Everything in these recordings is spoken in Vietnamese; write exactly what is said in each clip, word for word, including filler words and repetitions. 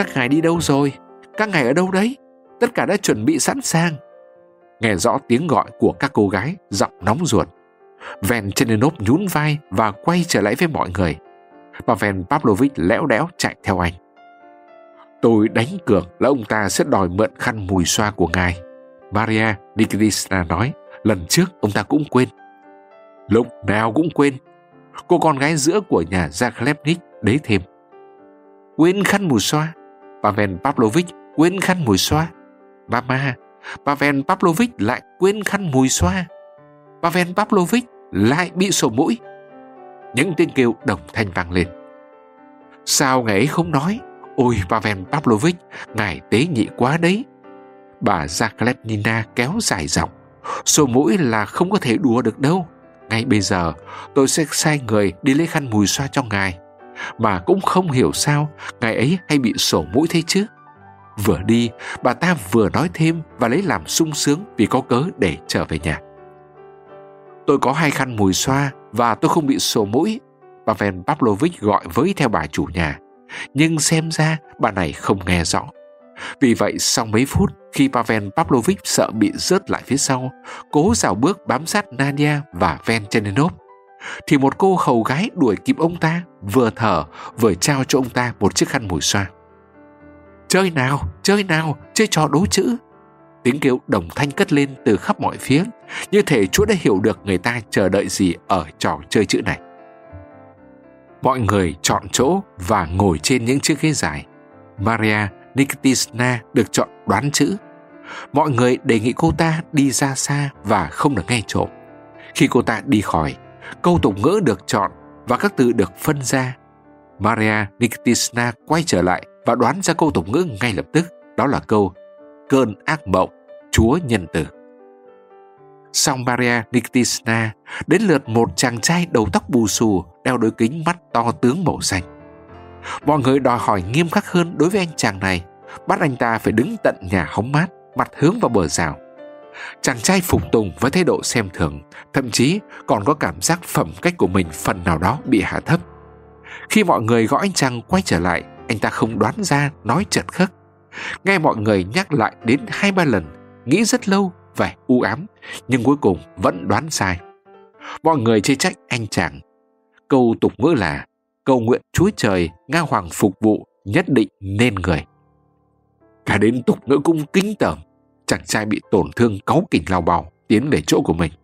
các ngài đi đâu rồi? Các ngài ở đâu đấy? Tất cả đã chuẩn bị sẵn sàng. Nghe rõ tiếng gọi của các cô gái, giọng nóng ruột. Venchenenov nhún vai và quay trở lại với mọi người. Pavel Pavlovich lẽo đẽo chạy theo anh. Tôi đánh cược là ông ta sẽ đòi mượn khăn mùi xoa của ngài, Maria Nikitishna nói. Lần trước ông ta cũng quên. Lúc nào cũng quên. Cô con gái giữa của nhà Zakhlebnik đấy thêm. Quên khăn mùi xoa. Pavel Pavlovich quên khăn mùi xoa. Mama, Pavel Pavlovich lại quên khăn mùi xoa. Pavel Pavlovich lại bị sổ mũi. Những tiếng kêu đồng thanh vang lên. Sao ngài ấy không nói? Ôi Pavel Pavlovich, ngài tế nhị quá đấy. Bà Zakhlebnina kéo dài giọng. Sổ mũi là không có thể đùa được đâu. Ngay bây giờ tôi sẽ sai người đi lấy khăn mùi xoa cho ngài. Mà cũng không hiểu sao ngài ấy hay bị sổ mũi thế chứ. Vừa đi, bà ta vừa nói thêm và lấy làm sung sướng vì có cớ để trở về nhà. Tôi có hai khăn mùi xoa và tôi không bị sổ mũi, Pavel Pavlovich gọi với theo bà chủ nhà. Nhưng xem ra bà này không nghe rõ. Vì vậy sau mấy phút, khi Pavel Pavlovich sợ bị rớt lại phía sau, cố rảo bước bám sát Nadia và Venchenenov, thì một cô hầu gái đuổi kịp ông ta, vừa thở vừa trao cho ông ta một chiếc khăn mùi xoa. Chơi nào, chơi nào, chơi trò đố chữ. Tiếng kêu đồng thanh cất lên từ khắp mọi phía, như thể Chúa đã hiểu được người ta chờ đợi gì ở trò chơi chữ này. Mọi người chọn chỗ và ngồi trên những chiếc ghế dài. Maria Nikitishna được chọn đoán chữ. Mọi người đề nghị cô ta đi ra xa và không được nghe trộm. Khi cô ta đi khỏi, câu tục ngữ được chọn và các từ được phân ra. Maria Nikitishna quay trở lại và đoán ra câu tục ngữ ngay lập tức. Đó là câu cơn ác mộng, Chúa nhân từ. Sau Maria Nikitishna, đến lượt một chàng trai đầu tóc bù xù, đeo đôi kính mắt to tướng màu xanh. Mọi người đòi hỏi nghiêm khắc hơn đối với anh chàng này, bắt anh ta phải đứng tận nhà hóng mát, mặt hướng vào bờ rào. Chàng trai phục tùng với thái độ xem thường, thậm chí còn có cảm giác phẩm cách của mình phần nào đó bị hạ thấp. Khi mọi người gọi anh chàng quay trở lại, anh ta không đoán ra, nói chật khắc. Nghe mọi người nhắc lại đến hai ba lần, nghĩ rất lâu, vẻ u ám, nhưng cuối cùng vẫn đoán sai. Mọi người chê trách anh chàng. Câu tục ngữ là cầu nguyện Chúa Trời, Nga Hoàng phục vụ, nhất định nên người. Cả đến tục ngữ cũng kính tởm. Chàng trai bị tổn thương cáu kỉnh lao bào tiến về chỗ của mình.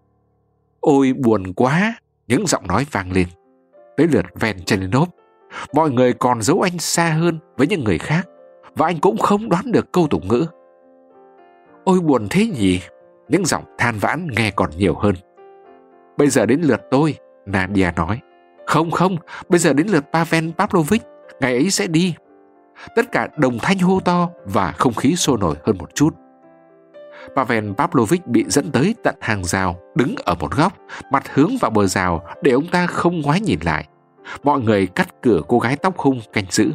Ôi buồn quá, những giọng nói vang lên. Tới lượt Venchenenov, mọi người còn giấu anh xa hơn với những người khác, và anh cũng không đoán được câu tục ngữ. Ôi buồn thế nhỉ, những giọng than vãn nghe còn nhiều hơn. Bây giờ đến lượt tôi, Nadia nói. Không không, bây giờ đến lượt Pavel Pavlovich, ngày ấy sẽ đi. Tất cả đồng thanh hô to và không khí sôi nổi hơn một chút. Pavel Pavlovich bị dẫn tới tận hàng rào, đứng ở một góc, mặt hướng vào bờ rào để ông ta không ngoái nhìn lại. Mọi người cắt cửa cô gái tóc hung canh giữ.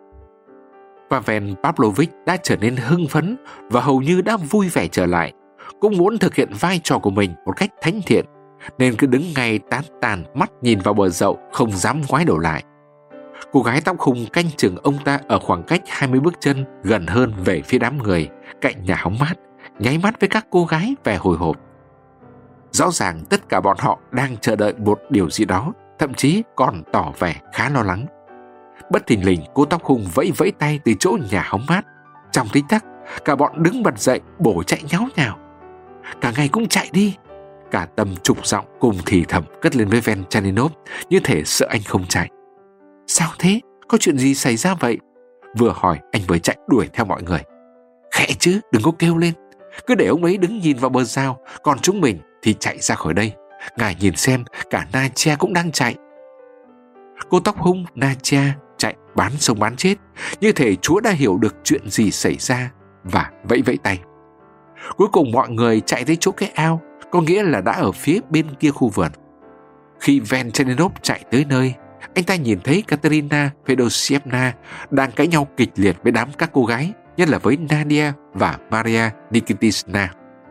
Pavel Pavlovich đã trở nên hưng phấn và hầu như đã vui vẻ trở lại, cũng muốn thực hiện vai trò của mình một cách thánh thiện, nên cứ đứng ngay tán tàn mắt nhìn vào bờ dậu, không dám ngoái đầu lại. Cô gái tóc hung canh chừng ông ta ở khoảng cách hai mươi bước chân gần hơn về phía đám người cạnh nhà hóng mát, nháy mắt với các cô gái vẻ hồi hộp. Rõ ràng tất cả bọn họ đang chờ đợi một điều gì đó, thậm chí còn tỏ vẻ khá lo lắng. Bất thình lình, cô tóc hung vẫy vẫy tay từ chỗ nhà hóng mát. Trong tích tắc, cả bọn đứng bật dậy bổ chạy nháo nhào. Cả ngày cũng chạy đi. Cả Tâm trục giọng cùng thì thầm cất lên với Venchenenov, như thể sợ anh không chạy. Sao thế? Có chuyện gì xảy ra vậy? Vừa hỏi anh vừa chạy đuổi theo mọi người. Khẽ chứ, đừng có kêu lên. Cứ để ông ấy đứng nhìn vào bờ rào, còn chúng mình thì chạy ra khỏi đây. Ngài nhìn xem, cả Nadia cũng đang chạy. Cô tóc hung Nadia chạy bán sống bán chết, như thể Chúa đã hiểu được chuyện gì xảy ra và vẫy vẫy tay. Cuối cùng mọi người chạy tới chỗ cái ao, có nghĩa là đã ở phía bên kia khu vườn. Khi Venchenenov chạy tới nơi, anh ta nhìn thấy Katerina Fedosievna đang cãi nhau kịch liệt với đám các cô gái, nhất là với Nadia và Maria Nikitishna.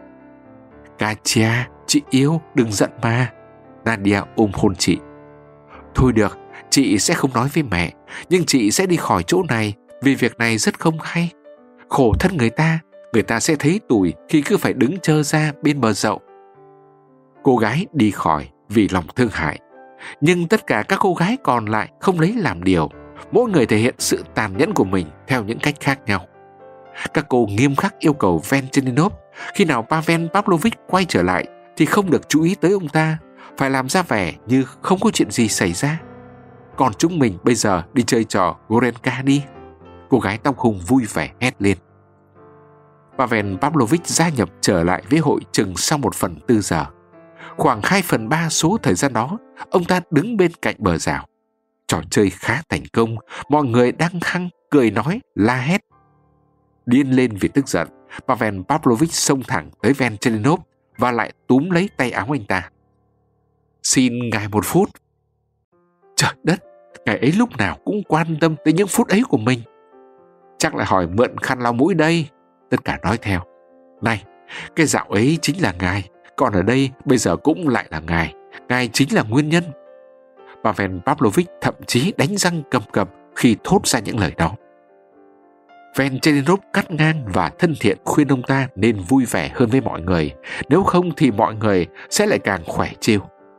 Katya, chị yêu, đừng giận mà. Nadia ôm hôn chị. Thôi được, chị sẽ không nói với mẹ, nhưng chị sẽ đi khỏi chỗ này vì việc này rất không hay. Khổ thân người ta, người ta sẽ thấy tủi khi cứ phải đứng trơ ra bên bờ dậu. Cô gái đi khỏi vì lòng thương hại, nhưng tất cả các cô gái còn lại không lấy làm điều. Mỗi người thể hiện sự tàn nhẫn của mình theo những cách khác nhau. Các cô nghiêm khắc yêu cầu Vencheninov khi nào Pavel Pavlovich quay trở lại thì không được chú ý tới ông ta, phải làm ra vẻ như không có chuyện gì xảy ra. Còn chúng mình bây giờ đi chơi trò Gorenka đi. Cô gái tóc hung vui vẻ hét lên. Pavel Pavlovich gia nhập trở lại với hội chừng sau một phần tư giờ. Khoảng hai phần ba số thời gian đó, ông ta đứng bên cạnh bờ rào. Trò chơi khá thành công, mọi người đang hăng, cười nói, la hét. Điên lên vì tức giận, Pavel Pavlovich xông thẳng tới Vencheninov và lại túm lấy tay áo anh ta. Xin ngài một phút. Trời đất, ngài ấy lúc nào cũng quan tâm tới những phút ấy của mình. Chắc lại hỏi mượn khăn lau mũi đây. Tất cả nói theo. Này, cái dạo ấy chính là ngài, còn ở đây bây giờ cũng lại là ngài. Ngài chính là nguyên nhân. Pavel Pavlovich thậm chí đánh răng cầm cập khi thốt ra những lời đó. Vencheninov cắt ngang và thân thiện khuyên ông ta nên vui vẻ hơn với mọi người, nếu không thì mọi người sẽ lại càng khỏe trêu.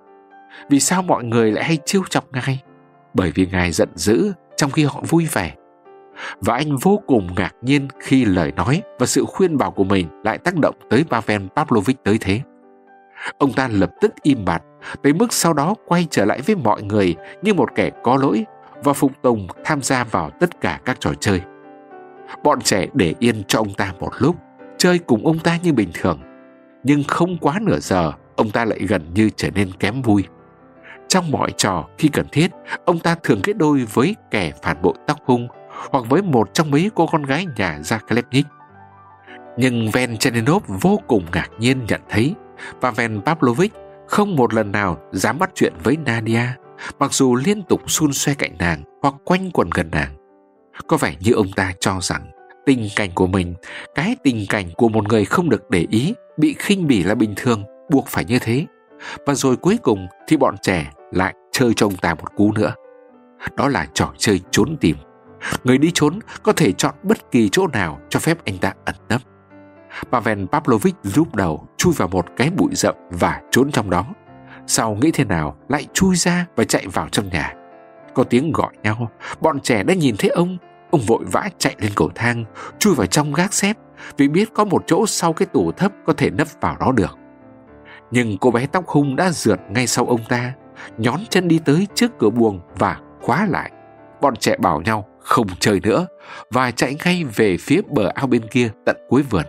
Vì sao mọi người lại hay trêu chọc ngài? Bởi vì ngài giận dữ trong khi họ vui vẻ. Và anh vô cùng ngạc nhiên khi lời nói và sự khuyên bảo của mình lại tác động tới Pavel Pavlovich tới thế. Ông ta lập tức im bặt, tới mức sau đó quay trở lại với mọi người như một kẻ có lỗi và phục tùng tham gia vào tất cả các trò chơi. Bọn trẻ để yên cho ông ta một lúc, chơi cùng ông ta như bình thường. Nhưng không quá nửa giờ, ông ta lại gần như trở nên kém vui. Trong mọi trò, khi cần thiết, ông ta thường kết đôi với kẻ phản bội tóc hung hoặc với một trong mấy cô con gái nhà Zakhlebnik. Nhưng Vencheninov vô cùng ngạc nhiên nhận thấy Pavel Pavlovich không một lần nào dám bắt chuyện với Nadia, mặc dù liên tục xun xoe cạnh nàng hoặc quanh quẩn gần nàng. Có vẻ như ông ta cho rằng tình cảnh của mình, cái tình cảnh của một người không được để ý, bị khinh bỉ là bình thường, buộc phải như thế. Và rồi cuối cùng thì bọn trẻ lại chơi cho ông ta một cú nữa. Đó là trò chơi trốn tìm. Người đi trốn có thể chọn bất kỳ chỗ nào cho phép anh ta ẩn nấp. Pavel Pavlovich lúc đầu chui vào một cái bụi rậm và trốn trong đó. Sau nghĩ thế nào lại chui ra và chạy vào trong nhà. Có tiếng gọi nhau, bọn trẻ đã nhìn thấy ông. Ông vội vã chạy lên cầu thang, chui vào trong gác xếp vì biết có một chỗ sau cái tủ thấp có thể nấp vào đó được. Nhưng cô bé tóc hung đã rượt ngay sau ông ta, nhón chân đi tới trước cửa buồng và khóa lại. Bọn trẻ bảo nhau không chơi nữa và chạy ngay về phía bờ ao bên kia tận cuối vườn.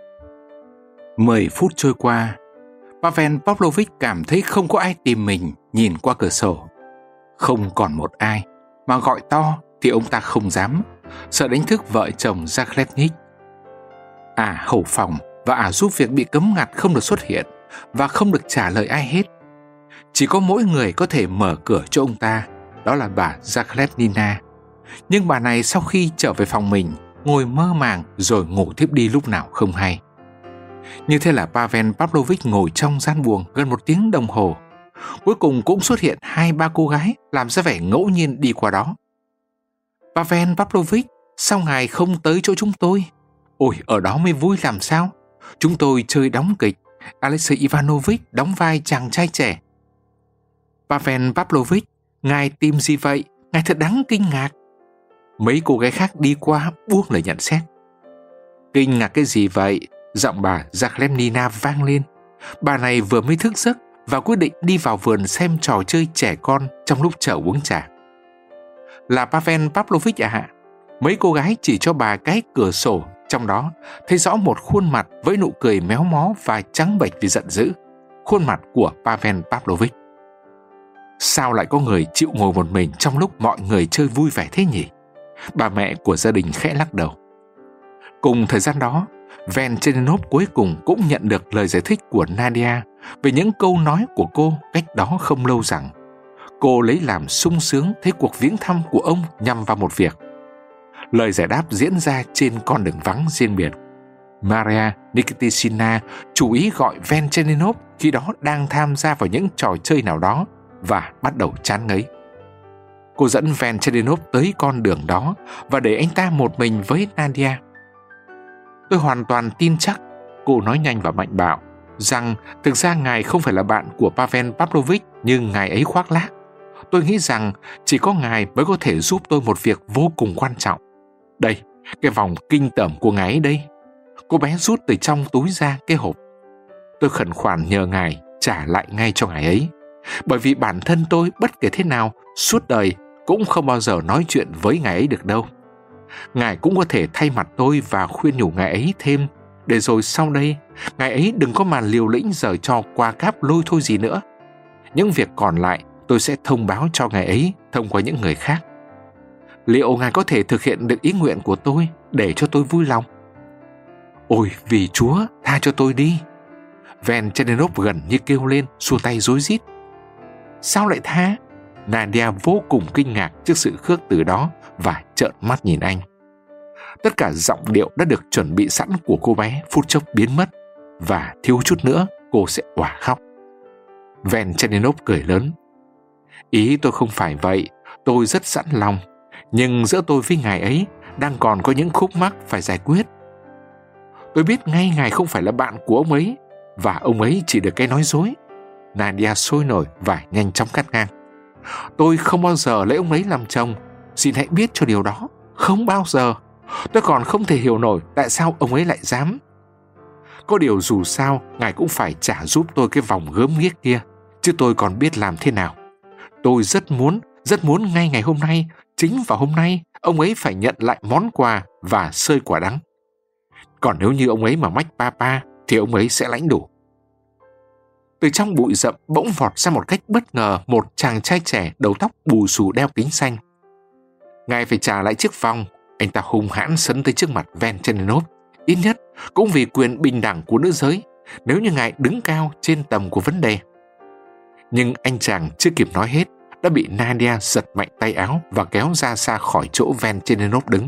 Mười phút trôi qua, Pavel Pavlovich cảm thấy không có ai tìm mình. Nhìn qua cửa sổ, không còn một ai, mà gọi to thì ông ta không dám, sợ đánh thức vợ chồng Zakhlebnik. Ả hầu phòng và ả giúp việc bị cấm ngặt không được xuất hiện và không được trả lời ai hết. Chỉ có mỗi người có thể mở cửa cho ông ta, đó là bà Zakhlebnina. Nhưng bà này sau khi trở về phòng mình, ngồi mơ màng rồi ngủ thiếp đi lúc nào không hay. Như thế là Pavel Pavlovich ngồi trong gian buồng gần một tiếng đồng hồ. Cuối cùng cũng xuất hiện hai ba cô gái làm ra vẻ ngẫu nhiên đi qua đó. Pavel Pavlovich, sao ngài không tới chỗ chúng tôi? Ôi, ở đó mới vui làm sao? Chúng tôi chơi đóng kịch, Alexei Ivanovich đóng vai chàng trai trẻ. Pavel Pavlovich, ngài tìm gì vậy? Ngài thật đáng kinh ngạc. Mấy cô gái khác đi qua buông lời nhận xét. Kinh ngạc cái gì vậy? Giọng bà Zakhlebnina vang lên. Bà này vừa mới thức giấc và quyết định đi vào vườn xem trò chơi trẻ con trong lúc chờ uống trà. Là Pavel Pavlovich à ạ? Mấy cô gái chỉ cho bà cái cửa sổ, trong đó thấy rõ một khuôn mặt với nụ cười méo mó và trắng bệch vì giận dữ. Khuôn mặt của Pavel Pavlovich. Sao lại có người chịu ngồi một mình trong lúc mọi người chơi vui vẻ thế nhỉ? Bà mẹ của gia đình khẽ lắc đầu. Cùng thời gian đó, Vencheninov cuối cùng cũng nhận được lời giải thích của Nadia về những câu nói của cô cách đó không lâu rằng cô lấy làm sung sướng thấy cuộc viếng thăm của ông nhằm vào một việc. Lời giải đáp diễn ra trên con đường vắng riêng biệt. Maria Nikitishina chú ý gọi Vencheninov khi đó đang tham gia vào những trò chơi nào đó và bắt đầu chán ngấy. Cô dẫn Venchelinov tới con đường đó và để anh ta một mình với Nadia. Tôi hoàn toàn tin chắc, cô nói nhanh và mạnh bạo, rằng thực ra ngài không phải là bạn của Pavel Pavlovich như ngài ấy khoác lác. Tôi nghĩ rằng chỉ có ngài mới có thể giúp tôi một việc vô cùng quan trọng. Đây, cái vòng kinh tởm của ngài ấy đây. Cô bé rút từ trong túi ra cái hộp. Tôi khẩn khoản nhờ ngài trả lại ngay cho ngài ấy, bởi vì bản thân tôi bất kể thế nào suốt đời cũng không bao giờ nói chuyện với ngài ấy được đâu. Ngài cũng có thể thay mặt tôi và khuyên nhủ ngài ấy thêm, để rồi sau đây ngài ấy đừng có mà liều lĩnh giở trò qua cáp lôi thôi gì nữa. Những việc còn lại tôi sẽ thông báo cho ngài ấy thông qua những người khác. Liệu ngài có thể thực hiện được ý nguyện của tôi để cho tôi vui lòng? Ôi vì Chúa, tha cho tôi đi! Venchelinov gần như kêu lên, xua tay rối rít. Sao lại tha? Nadia vô cùng kinh ngạc trước sự khước từ đó và trợn mắt nhìn anh. Tất cả giọng điệu đã được chuẩn bị sẵn của cô bé phút chốc biến mất, và thiếu chút nữa cô sẽ òa khóc. Venchelinov cười lớn. Ý tôi không phải vậy, tôi rất sẵn lòng, nhưng giữa tôi với ngài ấy đang còn có những khúc mắc phải giải quyết. Tôi biết ngay ngài không phải là bạn của ông ấy, và ông ấy chỉ được cái nói dối. Nadia sôi nổi và nhanh chóng cắt ngang. Tôi không bao giờ lấy ông ấy làm chồng, xin hãy biết cho điều đó. Không bao giờ. Tôi còn không thể hiểu nổi tại sao ông ấy lại dám. Có điều dù sao, ngài cũng phải trả giúp tôi cái vòng gớm ghiếc kia, chứ tôi còn biết làm thế nào. Tôi rất muốn, rất muốn ngay ngày hôm nay, chính vào hôm nay, ông ấy phải nhận lại món quà và xơi quả đắng. Còn nếu như ông ấy mà mách papa, thì ông ấy sẽ lãnh đủ. Từ trong bụi rậm bỗng vọt ra một cách bất ngờ một chàng trai trẻ đầu tóc bù xù đeo kính xanh. Ngài phải trả lại chiếc vòng. Anh ta hung hãn sấn tới trước mặt Venchelinov, ít nhất cũng vì quyền bình đẳng của nữ giới, nếu như ngài đứng cao trên tầm của vấn đề. Nhưng anh chàng chưa kịp nói hết đã bị Nadia giật mạnh tay áo và kéo ra xa khỏi chỗ Venchelinov đứng.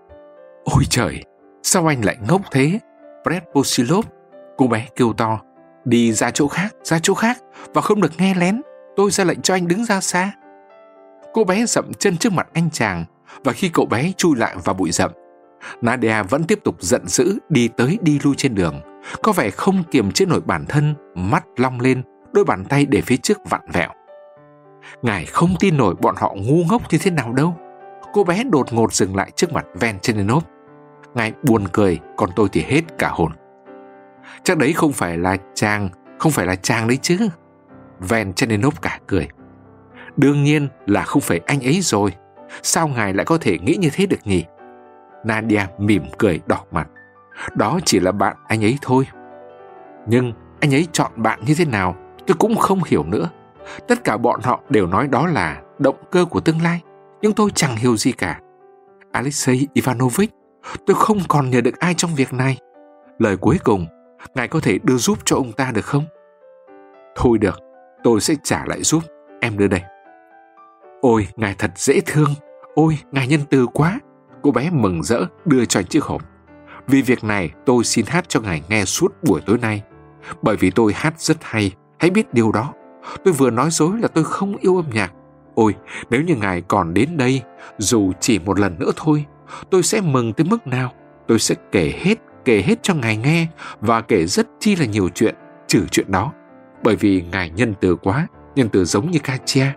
Ôi trời, sao anh lại ngốc thế, Predposilov? Cô bé kêu to. Đi ra chỗ khác, ra chỗ khác, và không được nghe lén. Tôi ra lệnh cho anh đứng ra xa. Cô bé dậm chân trước mặt anh chàng, và khi cậu bé chui lại vào bụi rậm, Nadia vẫn tiếp tục giận dữ đi tới đi lui trên đường, có vẻ không kiềm chế nổi bản thân, mắt long lên, đôi bàn tay để phía trước vặn vẹo. Ngài không tin nổi bọn họ ngu ngốc như thế nào đâu. Cô bé đột ngột dừng lại trước mặt Venchelinov. Ngài buồn cười, còn tôi thì hết cả hồn. Chắc đấy không phải là chàng, không phải là chàng đấy chứ? Venchelinov cả cười. Đương nhiên là không phải anh ấy rồi. Sao ngài lại có thể nghĩ như thế được nhỉ? Nadia mỉm cười đỏ mặt. Đó chỉ là bạn anh ấy thôi. Nhưng anh ấy chọn bạn như thế nào tôi cũng không hiểu nữa. Tất cả bọn họ đều nói đó là động cơ của tương lai, nhưng tôi chẳng hiểu gì cả. Alexei Ivanovich, tôi không còn nhờ được ai trong việc này. Lời cuối cùng, ngài có thể đưa giúp cho ông ta được không? Thôi được, tôi sẽ trả lại giúp. Em đưa đây. Ôi, ngài thật dễ thương. Ôi, ngài nhân từ quá. Cô bé mừng rỡ đưa cho anh chiếc hộp. Vì việc này tôi xin hát cho ngài nghe suốt buổi tối nay. Bởi vì tôi hát rất hay, hãy biết điều đó. Tôi vừa nói dối là tôi không yêu âm nhạc. Ôi, nếu như ngài còn đến đây, dù chỉ một lần nữa thôi, tôi sẽ mừng tới mức nào. Tôi sẽ kể hết, kể hết cho ngài nghe, và kể rất chi là nhiều chuyện, trừ chuyện đó. Bởi vì ngài nhân từ quá, nhân từ giống như Katya.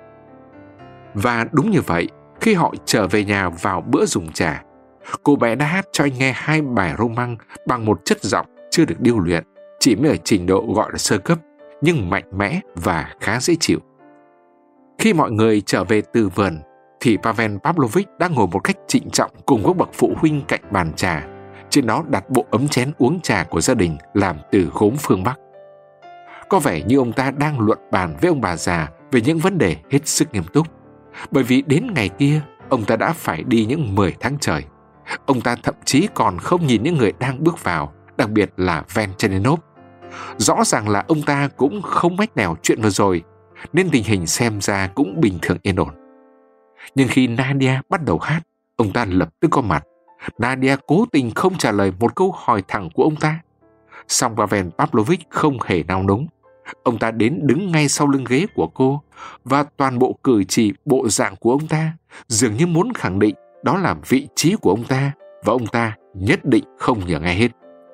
Và đúng như vậy, khi họ trở về nhà vào bữa dùng trà, cô bé đã hát cho anh nghe hai bài roman bằng một chất giọng chưa được điêu luyện, chỉ mới ở trình độ gọi là sơ cấp, nhưng mạnh mẽ và khá dễ chịu. Khi mọi người trở về từ vườn, thì Pavel Pavlovich đã ngồi một cách trịnh trọng cùng các bậc phụ huynh cạnh bàn trà. Trên đó đặt bộ ấm chén uống trà của gia đình làm từ gốm phương Bắc. Có vẻ như ông ta đang luận bàn với ông bà già về những vấn đề hết sức nghiêm túc. Bởi vì đến ngày kia, ông ta đã phải đi những mười tháng trời. Ông ta thậm chí còn không nhìn những người đang bước vào, đặc biệt là Venchelinov. Rõ ràng là ông ta cũng không mách nẻo chuyện vừa rồi, nên tình hình xem ra cũng bình thường yên ổn. Nhưng khi Nadia bắt đầu hát, ông ta lập tức có mặt. Nadia cố tình không trả lời một câu hỏi thẳng của ông ta. Song Pavel Pavlovich không hề nao núng. Ông ta đến đứng ngay sau lưng ghế của cô, và toàn bộ cử chỉ bộ dạng của ông ta dường như muốn khẳng định đó là vị trí của ông ta, và ông ta nhất định không nhường ai hết.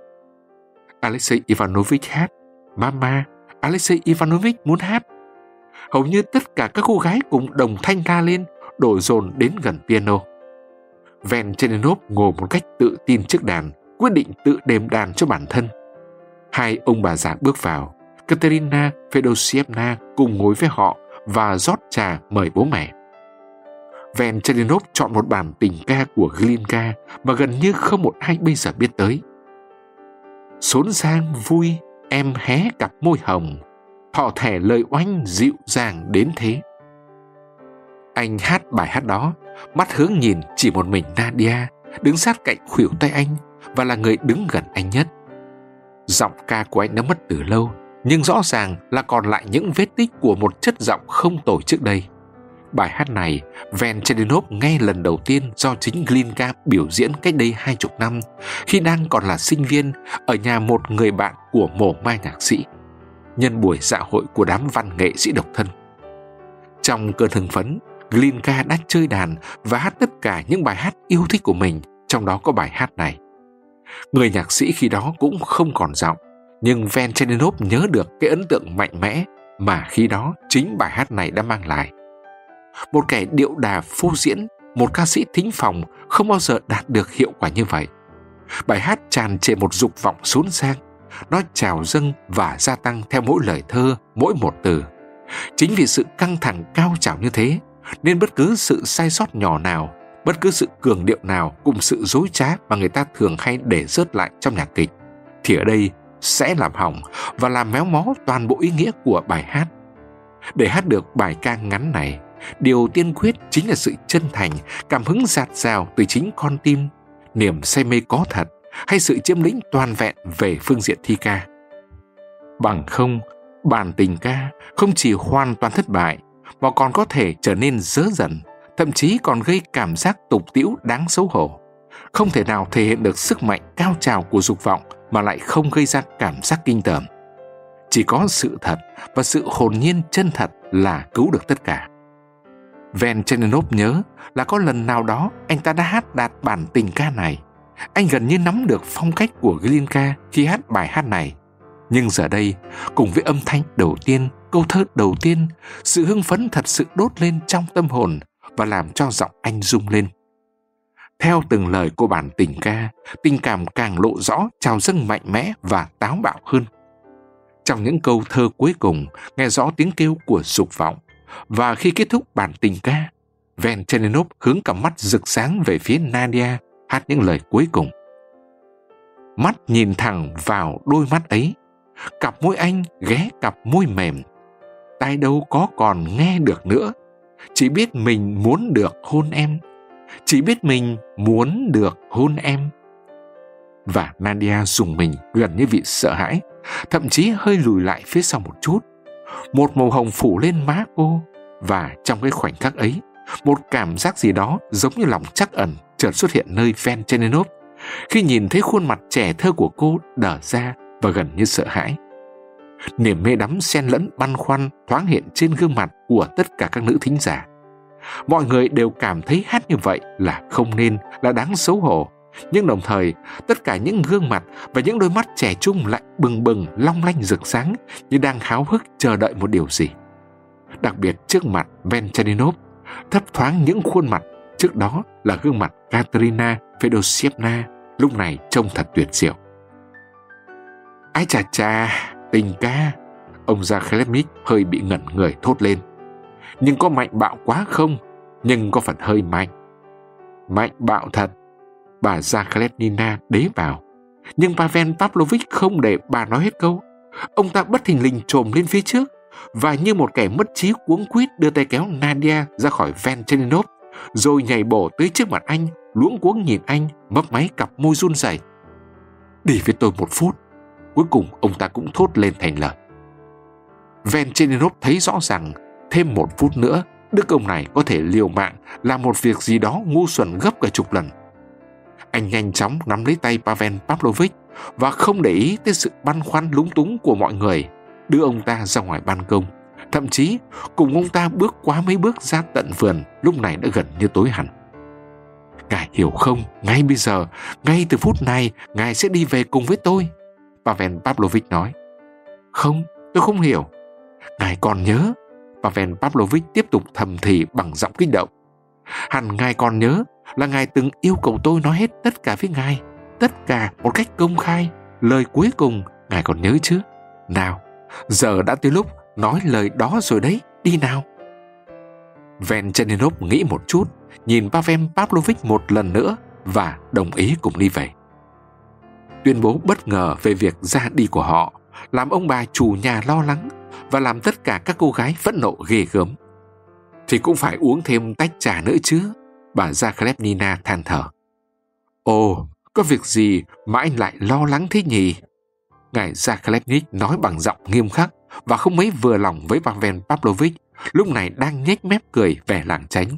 Alexei Ivanovich hát. Mama, Alexei Ivanovich muốn hát. Hầu như tất cả các cô gái cùng đồng thanh la lên, đổ dồn đến gần piano. Venchenenov ngồi một cách tự tin trước đàn, quyết định tự đệm đàn cho bản thân. Hai ông bà già bước vào. Katerina Fedosievna cùng ngồi với họ và rót trà mời bố mẹ. Venchenenov chọn một bản tình ca của Glinka mà gần như không một ai bây giờ biết tới. Xốn sang vui, em hé cặp môi hồng, thọ thẻ lời oanh dịu dàng đến thế. Anh hát bài hát đó, mắt hướng nhìn chỉ một mình Nadia, đứng sát cạnh khuỷu tay anh và là người đứng gần anh nhất. Giọng ca của anh đã mất từ lâu, nhưng rõ ràng là còn lại những vết tích của một chất giọng không tồi trước đây. Bài hát này, Venchenenov nghe lần đầu tiên do chính Glinka biểu diễn cách đây hai chục năm, khi đang còn là sinh viên ở nhà một người bạn của mồ mai nhạc sĩ, nhân buổi dạ hội của đám văn nghệ sĩ độc thân. Trong cơn hưng phấn, Glinka đã chơi đàn và hát tất cả những bài hát yêu thích của mình, trong đó có bài hát này. Người nhạc sĩ khi đó cũng không còn giọng, nhưng Venchenenov nhớ được cái ấn tượng mạnh mẽ mà khi đó chính bài hát này đã mang lại. Một kẻ điệu đà phô diễn, một ca sĩ thính phòng không bao giờ đạt được hiệu quả như vậy. Bài hát tràn trề một dục vọng xốn sang, nó trào dâng và gia tăng theo mỗi lời thơ, mỗi một từ. Chính vì sự căng thẳng cao trào như thế, nên bất cứ sự sai sót nhỏ nào, bất cứ sự cường điệu nào cùng sự dối trá mà người ta thường hay để rớt lại trong nhạc kịch, thì ở đây sẽ làm hỏng và làm méo mó toàn bộ ý nghĩa của bài hát. Để hát được bài ca ngắn này, điều tiên quyết chính là sự chân thành, cảm hứng dạt dào từ chính con tim, niềm say mê có thật, hay sự chiếm lĩnh toàn vẹn về phương diện thi ca. Bằng không, bản tình ca không chỉ hoàn toàn thất bại, mà còn có thể trở nên dớ dẩn, thậm chí còn gây cảm giác tục tĩu đáng xấu hổ. Không thể nào thể hiện được sức mạnh cao trào của dục vọng mà lại không gây ra cảm giác kinh tởm. Chỉ có sự thật và sự hồn nhiên chân thật là cứu được tất cả. Venchenenov nhớ là có lần nào đó anh ta đã hát đạt bản tình ca này. Anh gần như nắm được phong cách của Glinka khi hát bài hát này. Nhưng giờ đây, cùng với âm thanh đầu tiên, câu thơ đầu tiên, sự hưng phấn thật sự đốt lên trong tâm hồn và làm cho giọng anh rung lên. Theo từng lời của bản tình ca, tình cảm càng lộ rõ, trào dâng mạnh mẽ và táo bạo hơn. Trong những câu thơ cuối cùng, nghe rõ tiếng kêu của dục vọng, và khi kết thúc bản tình ca, Venchenenov hướng cặp mắt rực sáng về phía Nadia, hát những lời cuối cùng. Mắt nhìn thẳng vào đôi mắt ấy, cặp môi anh ghé cặp môi mềm, tai đâu có còn nghe được nữa, chỉ biết mình muốn được hôn em, chỉ biết mình muốn được hôn em. Và Nadia rùng mình gần như bị sợ hãi, thậm chí hơi lùi lại phía sau một chút. Một màu hồng phủ lên má cô, và trong cái khoảnh khắc ấy, một cảm giác gì đó giống như lòng trắc ẩn chợt xuất hiện nơi Venchenenov khi nhìn thấy khuôn mặt trẻ thơ của cô đờ ra và gần như sợ hãi. Niềm mê đắm xen lẫn băn khoăn thoáng hiện trên gương mặt của tất cả các nữ thính giả. Mọi người đều cảm thấy hát như vậy là không nên, là đáng xấu hổ. Nhưng đồng thời, tất cả những gương mặt và những đôi mắt trẻ trung lại bừng bừng long lanh rực sáng, như đang háo hức chờ đợi một điều gì. Đặc biệt trước mặt Venchenenov, thấp thoáng những khuôn mặt trước đó là gương mặt Katerina Fedosievna, lúc này trông thật tuyệt diệu. Ái chà chà, tình ca, ông Zakharevich hơi bị ngẩn người thốt lên. Nhưng có mạnh bạo quá không? Nhưng có phần hơi mạnh. Mạnh bạo thật, bà Zakharevna đế bảo. Nhưng Pavel Pavlovich không để bà nói hết câu. Ông ta bất thình lình trồm lên phía trước và như một kẻ mất trí cuống quýt đưa tay kéo Nadia ra khỏi Venchenenov, rồi nhảy bổ tới trước mặt anh, luống cuống nhìn anh, mấp máy cặp môi run rẩy. Đi với tôi một phút. Cuối cùng ông ta cũng thốt lên thành lời. Venchenenov thấy rõ rằng thêm một phút nữa, đức ông này có thể liều mạng làm một việc gì đó ngu xuẩn gấp cả chục lần. Anh nhanh chóng nắm lấy tay Pavel Pavlovich và không để ý tới sự băn khoăn lúng túng của mọi người. đưa ông ta ra ngoài ban công, thậm chí cùng ông ta bước quá mấy bước ra tận vườn, lúc này đã gần như tối hẳn. Ngài hiểu không, ngay bây giờ, ngay từ phút này, ngài sẽ đi về cùng với tôi, Pavel Pavlovich nói. Không, tôi không hiểu. Ngài còn nhớ, Pavel Pavlovich tiếp tục thầm thì bằng giọng kích động. Hẳn ngài còn nhớ là ngài từng yêu cầu tôi nói hết tất cả với ngài, tất cả một cách công khai, lời cuối cùng ngài còn nhớ chứ? Nào, giờ đã tới lúc nói lời đó rồi đấy, đi nào. Venchenenov nghĩ một chút, nhìn Pavel Pavlovich một lần nữa và đồng ý cùng đi về. Tuyên bố bất ngờ về việc ra đi của họ làm ông bà chủ nhà lo lắng và làm tất cả các cô gái phẫn nộ ghê gớm. Thì cũng phải uống thêm tách trà nữa chứ, bà Zakharevnina than thở. Ồ, có việc gì mà anh lại lo lắng thế nhỉ? Ngài Zakharevnik nói bằng giọng nghiêm khắc và không mấy vừa lòng với Pavel Pavlovich, lúc này đang nhếch mép cười vẻ lảng tránh.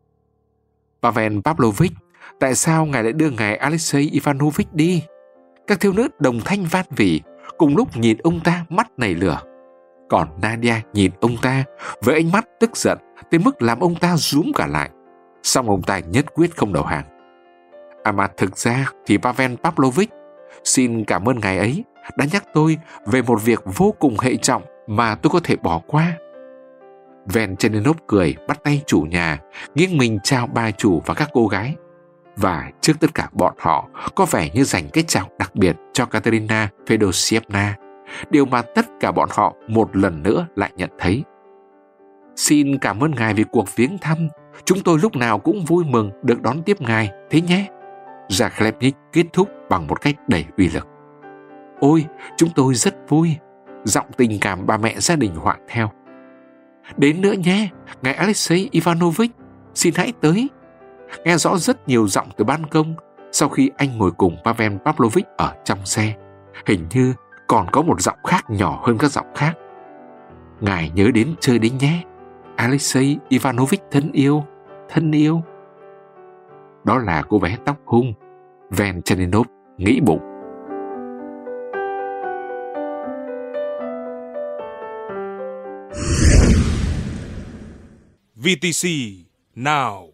Pavel Pavlovich, tại sao ngài lại đưa ngài Alexei Ivanovich đi? Các thiếu nữ đồng thanh van vỉ, cùng lúc nhìn ông ta mắt nảy lửa. Còn Nadia nhìn ông ta với ánh mắt tức giận tới mức làm ông ta rúm cả lại. Song ông ta nhất quyết không đầu hàng. À mà thực ra thì Pavel Pavlovich, xin cảm ơn ngài ấy đã nhắc tôi về một việc vô cùng hệ trọng mà tôi có thể bỏ qua. Venchenenov cười bắt tay chủ nhà, nghiêng mình chào bà chủ và các cô gái. Và trước tất cả bọn họ có vẻ như dành cái chào đặc biệt cho Katerina Fedosievna, điều mà tất cả bọn họ một lần nữa lại nhận thấy. Xin cảm ơn ngài vì cuộc viếng thăm, chúng tôi lúc nào cũng vui mừng được đón tiếp ngài, thế nhé. Zakharevnik kết thúc bằng một cách đầy uy lực. Ôi, chúng tôi rất vui, giọng tình cảm bà mẹ gia đình hoạn theo. Đến nữa nhé, ngài Alexei Ivanovich, xin hãy tới. Nghe rõ rất nhiều giọng từ ban công sau khi anh ngồi cùng Pavel Pavlovich ở trong xe. Hình như còn có một giọng khác nhỏ hơn các giọng khác. Ngài nhớ đến chơi đấy nhé, Alexei Ivanovich thân yêu, thân yêu. Đó là cô bé tóc hung, Venchenenov nghĩ bụng. vê tê xê Now.